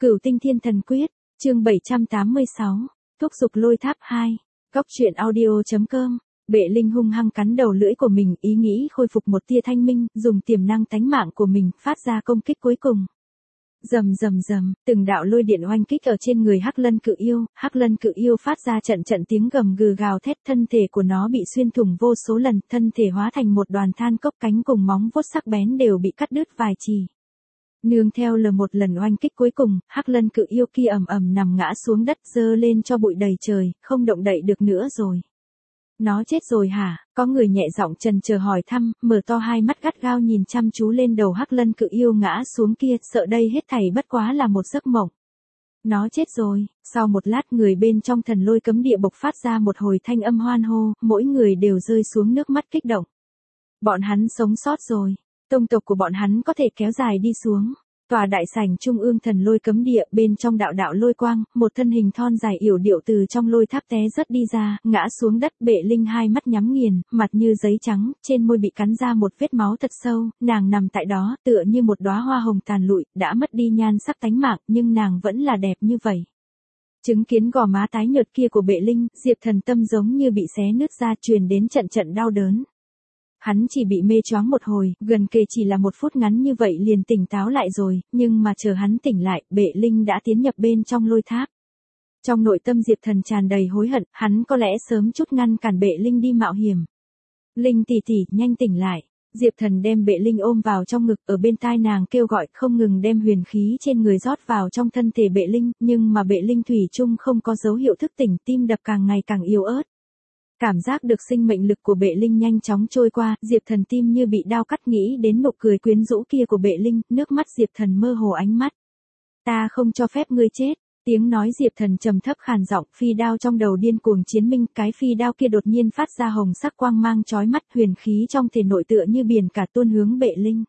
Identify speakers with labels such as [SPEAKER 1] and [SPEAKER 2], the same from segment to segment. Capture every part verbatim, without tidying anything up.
[SPEAKER 1] Cửu Tinh Thiên Thần Quyết, chương bảy trăm tám mươi sáu, thúc giục lôi tháp hai, góc truyện audio.com. Bệ Linh hung hăng cắn đầu lưỡi của mình, ý nghĩ khôi phục một tia thanh minh, dùng tiềm năng tánh mạng của mình, phát ra công kích cuối cùng. Rầm rầm rầm, từng đạo lôi điện oanh kích ở trên người Hắc Lân Cự Yêu, Hắc Lân Cự Yêu phát ra trận trận tiếng gầm gừ gào thét, thân thể của nó bị xuyên thủng vô số lần, thân thể hóa thành một đoàn than cốc, cánh cùng móng vuốt sắc bén đều bị cắt đứt vài chỉ. Nương theo lờ một lần oanh kích cuối cùng, Hắc Lân Cự Yêu kia ầm ầm nằm ngã xuống đất, dơ lên cho bụi đầy trời, không động đậy được nữa rồi. Nó chết rồi hả? Có người nhẹ giọng trần chờ hỏi thăm, mở to hai mắt gắt gao nhìn chăm chú lên đầu Hắc Lân Cự Yêu ngã xuống kia, sợ đây hết thảy bất quá là một giấc mộng. Nó chết rồi. Sau một lát, người bên trong thần lôi cấm địa bộc phát ra một hồi thanh âm hoan hô, mỗi người đều rơi xuống nước mắt kích động. Bọn hắn sống sót rồi. Tông tộc của bọn hắn có thể kéo dài đi xuống. Tòa đại sảnh trung ương thần lôi cấm địa, bên trong đạo đạo lôi quang, một thân hình thon dài yểu điệu từ trong lôi tháp té rớt đi ra, ngã xuống đất. Bệ Linh hai mắt nhắm nghiền, mặt như giấy trắng, trên môi bị cắn ra một vết máu thật sâu, nàng nằm tại đó, tựa như một đóa hoa hồng tàn lụi, đã mất đi nhan sắc tánh mạng, nhưng nàng vẫn là đẹp như vậy. Chứng kiến gò má tái nhợt kia của Bệ Linh, Diệp Thần tâm giống như bị xé nứt ra, truyền đến trận trận đau đớn. Hắn chỉ bị mê choáng một hồi, gần kề chỉ là một phút ngắn như vậy liền tỉnh táo lại rồi, nhưng mà chờ hắn tỉnh lại, Bệ Linh đã tiến nhập bên trong lôi tháp. Trong nội tâm Diệp Thần tràn đầy hối hận, hắn có lẽ sớm chút ngăn cản Bệ Linh đi mạo hiểm. Linh tỷ tỷ, nhanh tỉnh lại. Diệp Thần đem Bệ Linh ôm vào trong ngực, ở bên tai nàng kêu gọi, không ngừng đem huyền khí trên người rót vào trong thân thể Bệ Linh, nhưng mà Bệ Linh thủy chung không có dấu hiệu thức tỉnh, tim đập càng ngày càng yếu ớt. Cảm giác được sinh mệnh lực của Bệ Linh nhanh chóng trôi qua, Diệp Thần tim như bị đao cắt, nghĩ đến nụ cười quyến rũ kia của Bệ Linh, nước mắt Diệp Thần mơ hồ ánh mắt. Ta không cho phép ngươi chết. Tiếng nói Diệp Thần trầm thấp khàn giọng, phi đao trong đầu điên cuồng chiến minh, cái phi đao kia đột nhiên phát ra hồng sắc quang mang chói mắt, huyền khí trong thể nội tựa như biển cả tuôn hướng Bệ Linh.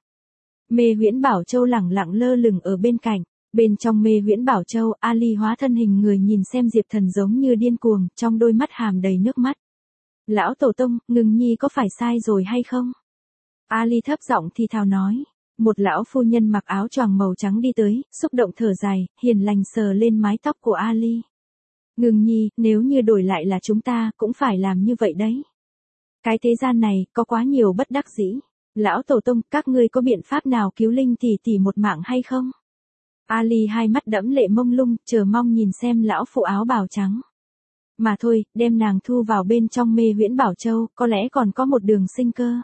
[SPEAKER 1] Mê Huyễn Bảo Châu lẳng lặng lơ lửng ở bên cạnh. Bên trong Mê Huyễn Bảo Châu, Ali hóa thân hình người nhìn xem Diệp Thần giống như điên cuồng, trong đôi mắt hàm đầy nước mắt. Lão Tổ Tông, Ngừng Nhi có phải sai rồi hay không? Ali thấp giọng thì thào nói. Một lão phu nhân mặc áo choàng màu trắng đi tới, xúc động thở dài, hiền lành sờ lên mái tóc của Ali. Ngừng Nhi, nếu như đổi lại là chúng ta, cũng phải làm như vậy đấy. Cái thế gian này, có quá nhiều bất đắc dĩ. Lão Tổ Tông, các ngươi có biện pháp nào cứu Linh tỷ tỷ một mạng hay không? Ali hai mắt đẫm lệ mông lung, chờ mong nhìn xem lão phụ áo bào trắng. Mà thôi, đem nàng thu vào bên trong Mê Huyễn Bảo Châu, có lẽ còn có một đường sinh cơ.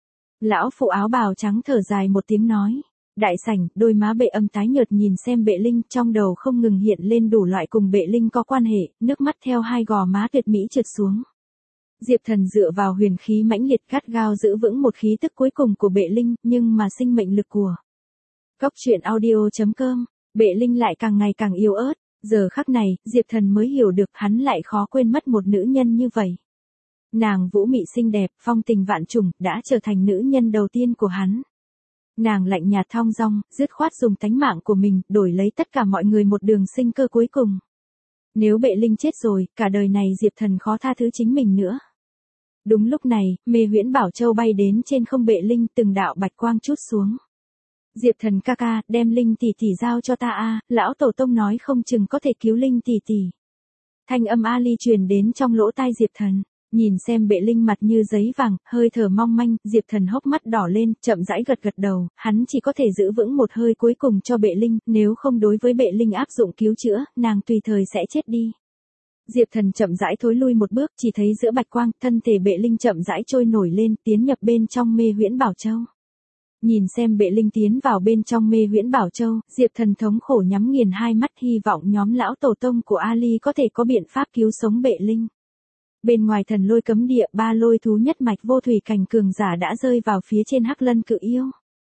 [SPEAKER 1] Lão phụ áo bào trắng thở dài một tiếng nói. Đại sảnh, đôi má Bệ Âm tái nhợt nhìn xem Bệ Linh, trong đầu không ngừng hiện lên đủ loại cùng Bệ Linh có quan hệ, nước mắt theo hai gò má tuyệt mỹ trượt xuống. Diệp Thần dựa vào huyền khí mãnh liệt gắt gao giữ vững một khí tức cuối cùng của Bệ Linh, nhưng mà sinh mệnh lực của góc truyện audio.com, Bệ Linh lại càng ngày càng yếu ớt. Giờ khắc này, Diệp Thần mới hiểu được hắn lại khó quên mất một nữ nhân như vậy. Nàng vũ mị xinh đẹp, phong tình vạn trùng, đã trở thành nữ nhân đầu tiên của hắn. Nàng lạnh nhạt thong dong, dứt khoát dùng tánh mạng của mình, đổi lấy tất cả mọi người một đường sinh cơ cuối cùng. Nếu Bệ Linh chết rồi, cả đời này Diệp Thần khó tha thứ chính mình nữa. Đúng lúc này, Mê Huyễn Bảo Châu bay đến trên không Bệ Linh, từng đạo bạch quang trút xuống. Diệp Thần ca ca, đem Linh tỷ tỷ giao cho ta a, lão Tổ Tông nói không chừng có thể cứu Linh tỷ tỷ. Thanh âm Ali truyền đến trong lỗ tai Diệp Thần, nhìn xem Bệ Linh mặt như giấy vàng, hơi thở mong manh, Diệp Thần hốc mắt đỏ lên, chậm rãi gật gật đầu, hắn chỉ có thể giữ vững một hơi cuối cùng cho Bệ Linh, nếu không đối với Bệ Linh áp dụng cứu chữa, nàng tùy thời sẽ chết đi. Diệp Thần chậm rãi thối lui một bước, chỉ thấy giữa bạch quang, thân thể Bệ Linh chậm rãi trôi nổi lên, tiến nhập bên trong Mê Huyễn Bảo Châu. Nhìn xem Bệ Linh tiến vào bên trong Mê Huyễn Bảo Châu, Diệp Thần thống khổ nhắm nghiền hai mắt, hy vọng nhóm lão tổ tông của Ali có thể có biện pháp cứu sống Bệ Linh. Bên ngoài thần lôi cấm địa, ba lôi thú nhất mạch vô thủy cảnh cường giả đã rơi vào phía trên Hắc Lân Cự Yêu.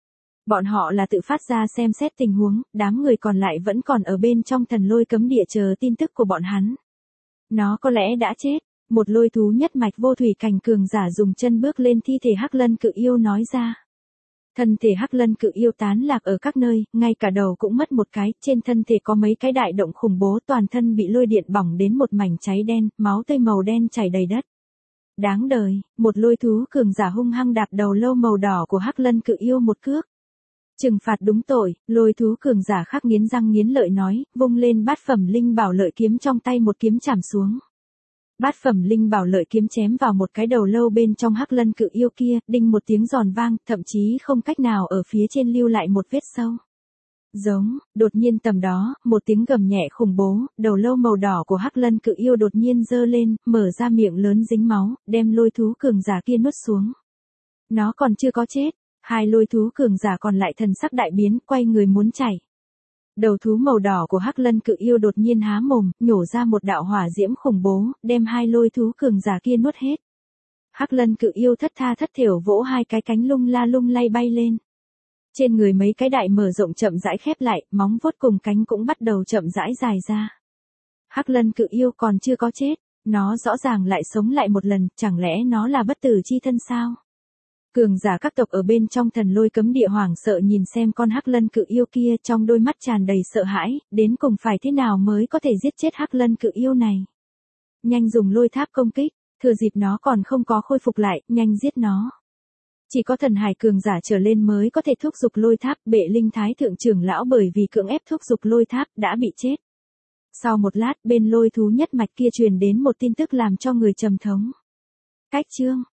[SPEAKER 1] Bọn họ là tự phát ra xem xét tình huống, đám người còn lại vẫn còn ở bên trong thần lôi cấm địa chờ tin tức của bọn hắn. Nó có lẽ đã chết. Một lôi thú nhất mạch vô thủy cảnh cường giả dùng chân bước lên thi thể Hắc Lân Cự Yêu nói ra. Thân thể Hắc Lân Cự Yêu tán lạc ở các nơi, ngay cả đầu cũng mất một cái, trên thân thể có mấy cái đại động khủng bố, toàn thân bị lôi điện bỏng đến một mảnh cháy đen, máu tươi màu đen chảy đầy đất. Đáng đời, một lôi thú cường giả hung hăng đạp đầu lâu màu đỏ của Hắc Lân Cự Yêu một cước. Trừng phạt đúng tội, lôi thú cường giả khắc nghiến răng nghiến lợi nói, vung lên bát phẩm linh bảo lợi kiếm trong tay một kiếm chảm xuống. Bát phẩm linh bảo lợi kiếm chém vào một cái đầu lâu bên trong hắc lân cự yêu kia, đinh một tiếng giòn vang, thậm chí không cách nào ở phía trên lưu lại một vết sâu. Giống, đột nhiên tầm đó, một tiếng gầm nhẹ khủng bố, đầu lâu màu đỏ của hắc lân cự yêu đột nhiên giơ lên, mở ra miệng lớn dính máu, đem lôi thú cường giả kia nuốt xuống. Nó còn chưa có chết, hai lôi thú cường giả còn lại thần sắc đại biến, quay người muốn chạy. Đầu thú màu đỏ của hắc lân cự yêu đột nhiên há mồm, nhổ ra một đạo hỏa diễm khủng bố, đem hai lôi thú cường giả kia nuốt hết. Hắc lân cự yêu thất tha thất thểu vỗ hai cái cánh lung la lung lay bay lên. Trên người mấy cái đại mở rộng chậm rãi khép lại, móng vuốt cùng cánh cũng bắt đầu chậm rãi dài ra. Hắc lân cự yêu còn chưa có chết, nó rõ ràng lại sống lại một lần, chẳng lẽ nó là bất tử chi thân sao? Cường giả các tộc ở bên trong thần lôi cấm địa hoảng sợ nhìn xem con hắc lân cự yêu kia, trong đôi mắt tràn đầy sợ hãi, đến cùng phải thế nào mới có thể giết chết hắc lân cự yêu này. Nhanh dùng lôi tháp công kích, thừa dịp nó còn không có khôi phục lại, nhanh giết nó. Chỉ có thần hải cường giả trở lên mới có thể thúc giục lôi tháp, Bệ Linh Thái thượng trưởng lão bởi vì cưỡng ép thúc giục lôi tháp đã bị chết. Sau một lát, bên lôi thú nhất mạch kia truyền đến một tin tức làm cho người trầm thống. Cách chương